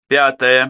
Пятое.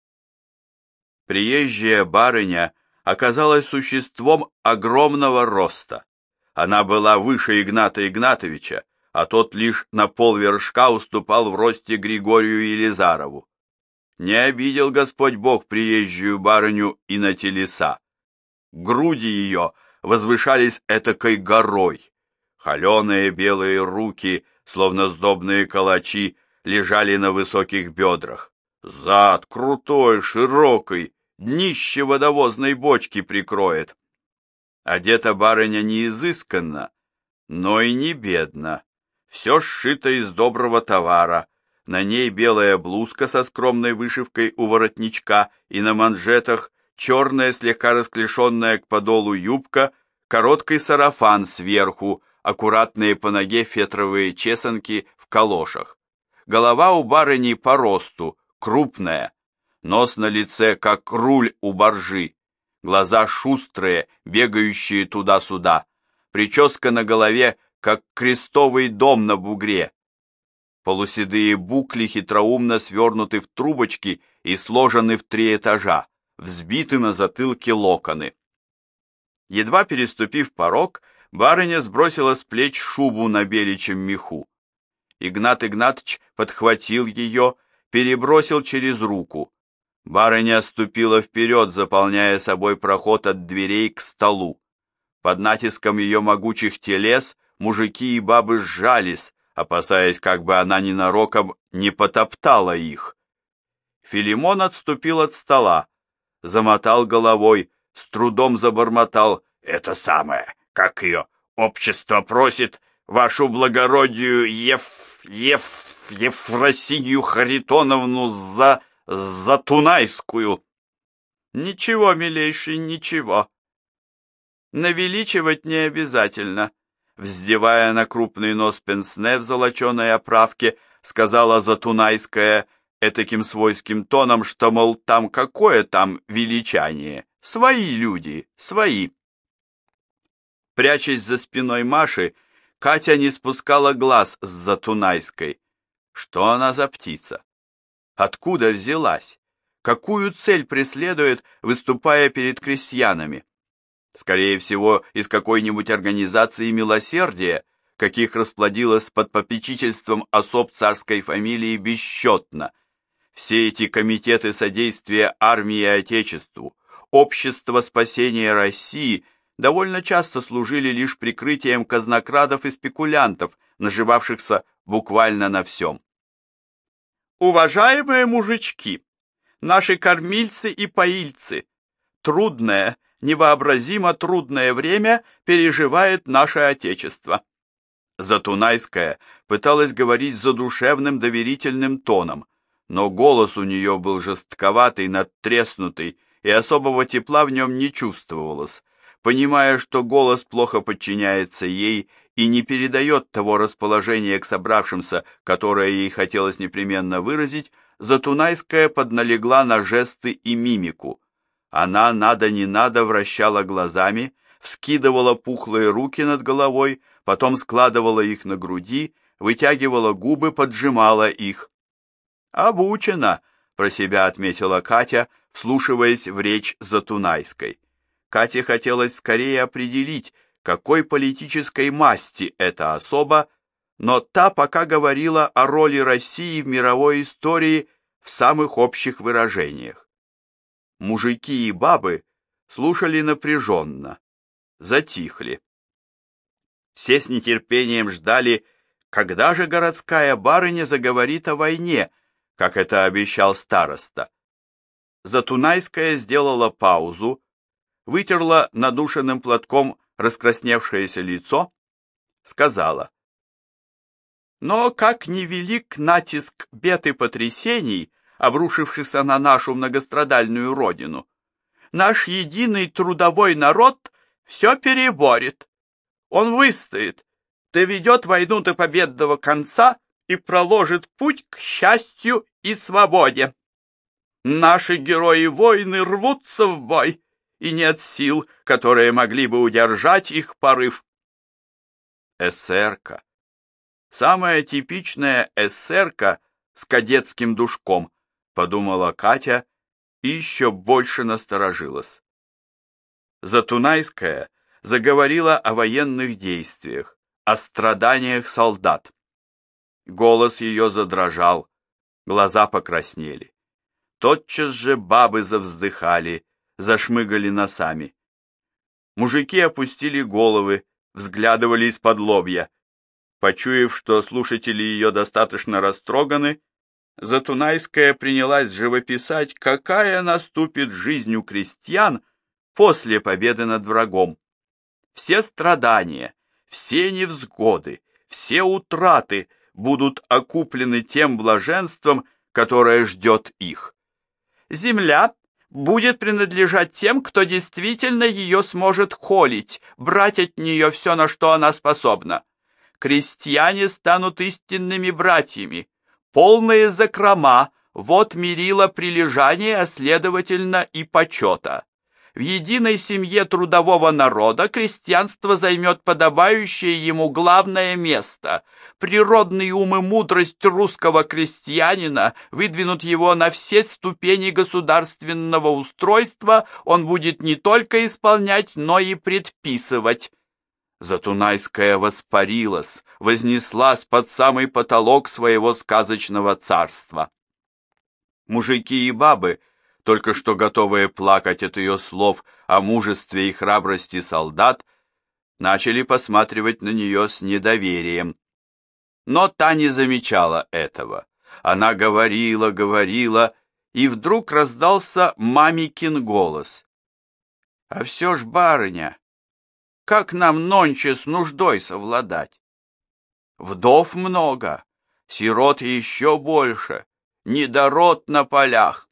Приезжая барыня оказалась существом огромного роста. Она была выше Игната Игнатовича, а тот лишь на полвершка уступал в росте Григорию Елизарову. Не обидел Господь Бог приезжую барыню и на телеса. Груди ее возвышались этакой горой. Холеные белые руки, словно сдобные калачи, лежали на высоких бедрах. Зад крутой, широкий, днище водовозной бочки прикроет. Одета барыня не изысканно, но и не бедно. Все сшито из доброго товара. На ней белая блузка со скромной вышивкой у воротничка и на манжетах черная, слегка расклешенная к подолу юбка, короткий сарафан сверху, аккуратные по ноге фетровые чесанки в калошах. Голова у барыни по росту, крупная, нос на лице, как руль у баржи, глаза шустрые, бегающие туда-сюда, прическа на голове, как крестовый дом на бугре. Полуседые букли хитроумно свернуты в трубочки и сложены в 3 этажа, взбиты на затылке локоны. Едва переступив порог, барыня сбросила с плеч шубу на беличьем меху. Игнат Игнатыч подхватил ее, перебросил через руку. Барыня ступила вперед, заполняя собой проход от дверей к столу. Под натиском ее могучих телес мужики и бабы сжались, опасаясь, как бы она ненароком не потоптала их. Филимон отступил от стола, замотал головой, с трудом забормотал: «Это самое, как ее, общество просит вашу благородию Ефросинью Харитоновну за Тунайскую». «Ничего, милейший, ничего. Навеличивать не обязательно», вздевая на крупный нос пенсне в золоченой оправке, сказала Затунайская этаким свойским тоном, что, мол, там какое там величание, свои люди, свои. Прячась за спиной Маши, Катя не спускала глаз с Затунайской. Что она за птица? Откуда взялась? Какую цель преследует, выступая перед крестьянами? Скорее всего, из какой-нибудь организации милосердия, каких расплодилось под попечительством особ царской фамилии бесчетно. Все эти комитеты содействия армии и Отечеству, общество спасения России довольно часто служили лишь прикрытием казнокрадов и спекулянтов, наживавшихся буквально на всем. Уважаемые мужички, наши кормильцы и поильцы, трудное, невообразимо трудное время переживает наше Отечество. Затунайская пыталась говорить задушевным доверительным тоном, но голос у нее был жестковатый, надтреснутый, и особого тепла в нем не чувствовалось. Понимая, что голос плохо подчиняется ей и не передает того расположения к собравшимся, которое ей хотелось непременно выразить, Затунайская подналегла на жесты и мимику. Она надо не надо вращала глазами, вскидывала пухлые руки над головой, потом складывала их на груди, вытягивала губы, поджимала их. «Обучена», — про себя отметила Катя, вслушиваясь в речь Затунайской. Кате хотелось скорее определить, какой политической масти эта особа, но та пока говорила о роли России в мировой истории в самых общих выражениях. Мужики и бабы слушали напряженно, затихли. Все с нетерпением ждали, когда же городская барыня заговорит о войне, как это обещал староста. Затунайская сделала паузу, вытерла надушенным платком раскрасневшееся лицо, сказала: «Но как невелик натиск бед и потрясений, обрушившийся на нашу многострадальную родину, наш единый трудовой народ все переборет. Он выстоит, доведет войну до победного конца и проложит путь к счастью и свободе. Наши герои войны рвутся в бой, и нет сил, которые могли бы удержать их порыв». Эсерка. Самая типичная эсерка с кадетским душком, подумала Катя и еще больше насторожилась. Затунайская заговорила о военных действиях, о страданиях солдат. Голос ее задрожал, глаза покраснели. Тотчас же бабы завздыхали, зашмыгали носами. Мужики опустили головы, взглядывали из-под лобья. Почуяв, что слушатели ее достаточно растроганы, Затунайская принялась живописать, какая наступит жизнь у крестьян после победы над врагом. Все страдания, все невзгоды, все утраты будут окуплены тем блаженством, которое ждет их. Земля будет принадлежать тем, кто действительно ее сможет холить, брать от нее все, на что она способна. Крестьяне станут истинными братьями. Полные закрома – вот мерило прилежания, а следовательно и почета. В единой семье трудового народа крестьянство займет подобающее ему главное место. Природный ум и мудрость русского крестьянина выдвинут его на все ступени государственного устройства, он будет не только исполнять, но и предписывать. Затунайская воспарилась, вознеслась под самый потолок своего сказочного царства. Мужики и бабы, только что готовые плакать от ее слов о мужестве и храбрости солдат, начали посматривать на нее с недоверием. Но та не замечала этого. Она говорила, и вдруг раздался мамикин голос. «А все ж, барыня, как нам нонче с нуждой совладать? Вдов много, сирот еще больше, недород на полях».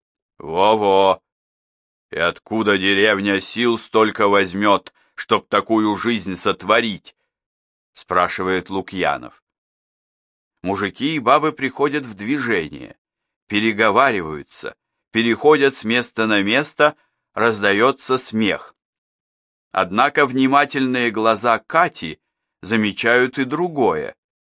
«Во-во! И откуда деревня сил столько возьмет, чтоб такую жизнь сотворить?» — спрашивает Лукьянов. Мужики и бабы приходят в движение, переговариваются, переходят с места на место, раздается смех. Однако внимательные глаза Кати замечают и другое.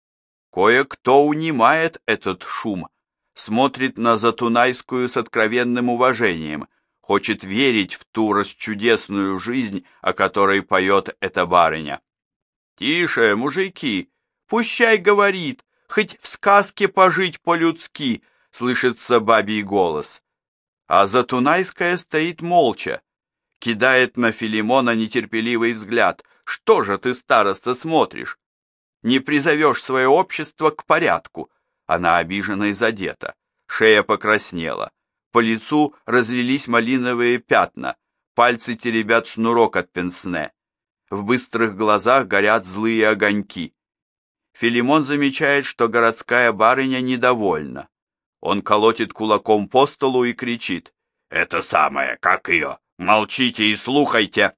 Кое-кто унимает этот шум, смотрит на Затунайскую с откровенным уважением, хочет верить в ту расчудесную жизнь, о которой поет эта барыня. «Тише, мужики, пущай говорит, хоть в сказке пожить по-людски», — слышится бабий голос. А Затунайская стоит молча, кидает на Филимона нетерпеливый взгляд. «Что же ты, староста, смотришь? Не призовешь свое общество к порядку?» Она обижена и задета. Шея покраснела. По лицу разлились малиновые пятна. Пальцы теребят шнурок от пенсне. В быстрых глазах горят злые огоньки. Филимон замечает, что городская барыня недовольна. Он колотит кулаком по столу и кричит: «Это самое, как ее? Молчите и слухайте!»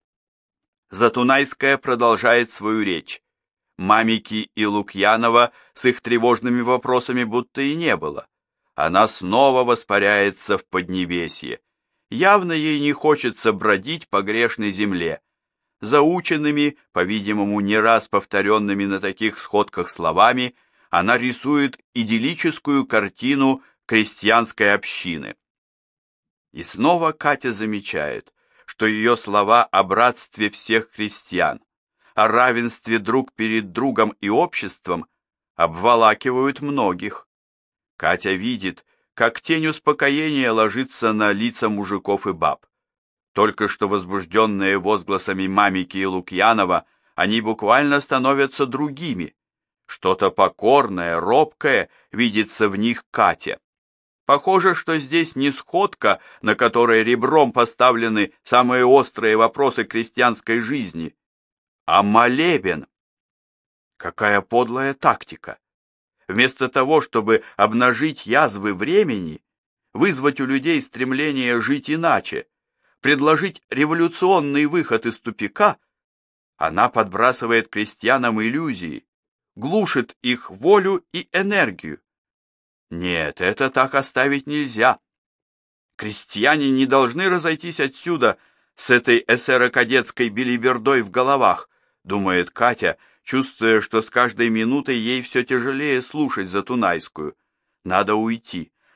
Затунайская продолжает свою речь. Мамики и Лукьянова с их тревожными вопросами будто и не было. Она снова воспаряется в поднебесье. Явно ей не хочется бродить по грешной земле. Заученными, по-видимому, не раз повторенными на таких сходках словами, она рисует идиллическую картину крестьянской общины. И снова Катя замечает, что ее слова о братстве всех христиан, о равенстве друг перед другом и обществом обволакивают многих. Катя видит, как тень успокоения ложится на лица мужиков и баб. Только что возбужденные возгласами Мамики и Лукьянова, они буквально становятся другими. Что-то покорное, робкое видится в них Кате. Похоже, что здесь не сходка, на которой ребром поставлены самые острые вопросы крестьянской жизни, а молебен. Какая подлая тактика! Вместо того, чтобы обнажить язвы времени, вызвать у людей стремление жить иначе, предложить революционный выход из тупика, она подбрасывает крестьянам иллюзии, глушит их волю и энергию. Нет, это так оставить нельзя. Крестьяне не должны разойтись отсюда с этой эсеро-кадетской белибердой в головах, думает Катя, чувствуя, что с каждой минутой ей все тяжелее слушать Затунайскую. Надо уйти,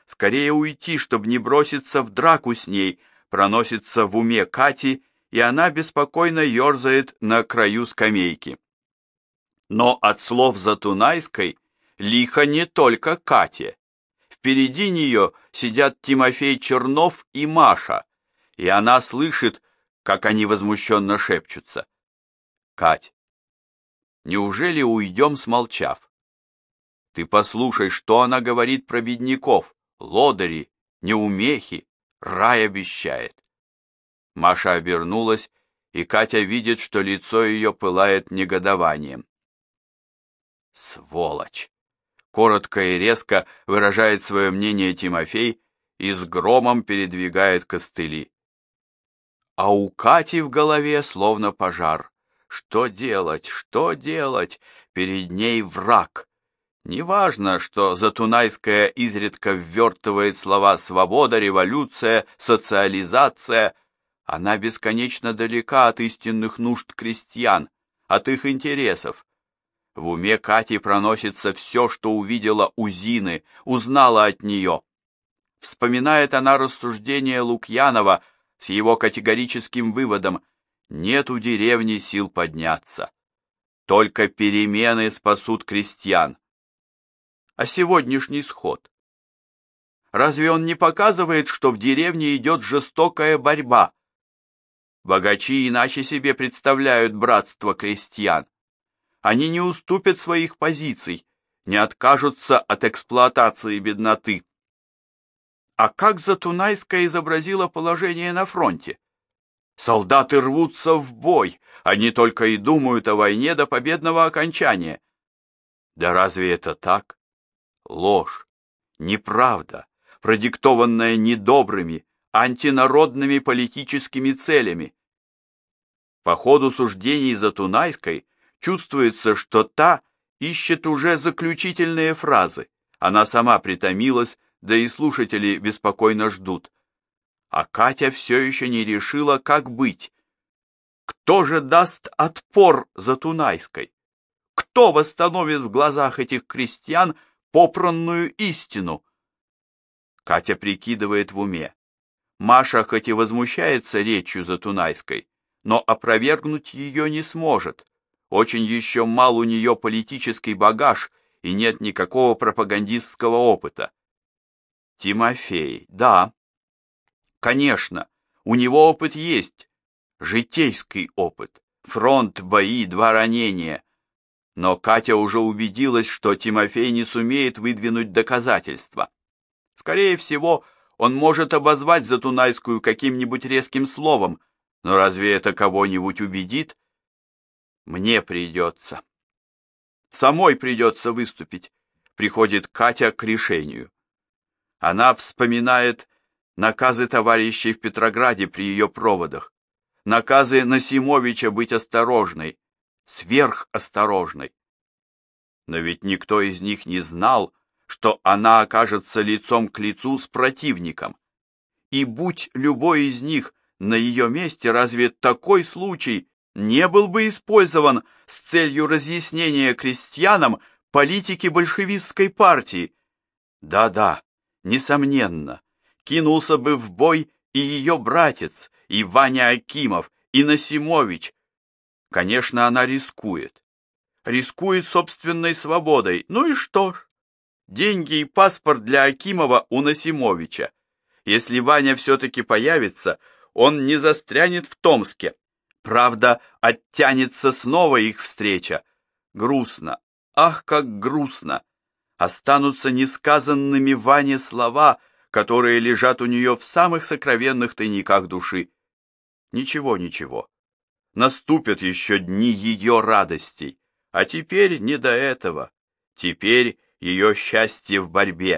скорее уйти, чтобы не броситься в драку с ней, проносится в уме Кати, и она беспокойно ерзает на краю скамейки. Но от слов Затунайской лихо не только Кате. Впереди нее сидят Тимофей Чернов и Маша, и она слышит, как они возмущенно шепчутся. «Кать, неужели уйдем, смолчав? Ты послушай, что она говорит про бедняков, лодыри, неумехи, рай обещает». Маша обернулась, и Катя видит, что лицо ее пылает негодованием. «Сволочь!» — коротко и резко выражает свое мнение Тимофей и с громом передвигает костыли. А у Кати в голове словно пожар. Что делать, что делать? Перед ней враг. Неважно, что Затунайская изредка ввертывает слова «свобода», «революция», «социализация». Она бесконечно далека от истинных нужд крестьян, от их интересов. В уме Кати проносится все, что увидела у Зины, узнала от нее. Вспоминает она рассуждение Лукьянова с его категорическим выводом: нет у деревни сил подняться. Только перемены спасут крестьян. А сегодняшний сход? Разве он не показывает, что в деревне идет жестокая борьба? Богачи иначе себе представляют братство крестьян. Они не уступят своих позиций, не откажутся от эксплуатации бедноты. А как Затунайская изобразила положение на фронте? Солдаты рвутся в бой, они только и думают о войне до победного окончания. Да разве это так? Ложь, неправда, продиктованная недобрыми, антинародными политическими целями. По ходу суждений Затунайской чувствуется, что та ищет уже заключительные фразы. Она сама притомилась, да и слушатели беспокойно ждут. А Катя все еще не решила, как быть. Кто же даст отпор Затунайской? Кто восстановит в глазах этих крестьян попранную истину? Катя прикидывает в уме. Маша хоть и возмущается речью Затунайской, но опровергнуть ее не сможет. Очень еще мал у нее политический багаж и нет никакого пропагандистского опыта. Тимофей, да, конечно, у него опыт есть, житейский опыт, фронт, бои, 2 ранения. Но Катя уже убедилась, что Тимофей не сумеет выдвинуть доказательства. Скорее всего, он может обозвать Затунайскую каким-нибудь резким словом, но разве это кого-нибудь убедит? Мне придется. Самой придется выступить, приходит Катя к решению. Она вспоминает наказы товарищей в Петрограде при ее проводах, наказы Насимовича быть осторожной, сверхосторожной. Но ведь никто из них не знал, что она окажется лицом к лицу с противником. И будь любой из них на ее месте, разве такой случай не был бы использован с целью разъяснения крестьянам политики большевистской партии? Да-да, несомненно, кинулся бы в бой и ее братец, и Ваня Акимов, и Насимович. Конечно, она рискует. Рискует собственной свободой. Ну и что ж? Деньги и паспорт для Акимова у Насимовича. Если Ваня все-таки появится, он не застрянет в Томске. Правда, оттянется снова их встреча. Грустно. Ах, как грустно. Останутся несказанными Ване слова, которые лежат у нее в самых сокровенных тайниках души. Ничего, ничего. Наступят еще дни ее радостей. А теперь не до этого. Теперь ее счастье в борьбе.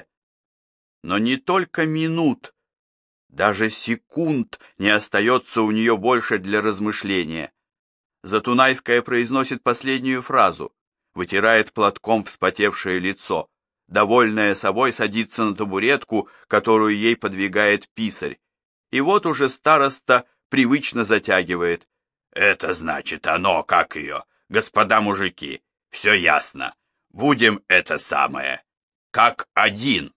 Но не только минут, даже секунд не остается у нее больше для размышления. Затунайская произносит последнюю фразу, вытирает платком вспотевшее лицо, довольная собой садится на табуретку, которую ей подвигает писарь. И вот уже староста привычно затягивает. «Это значит оно, как ее, господа мужики, все ясно. Будем это самое, как один».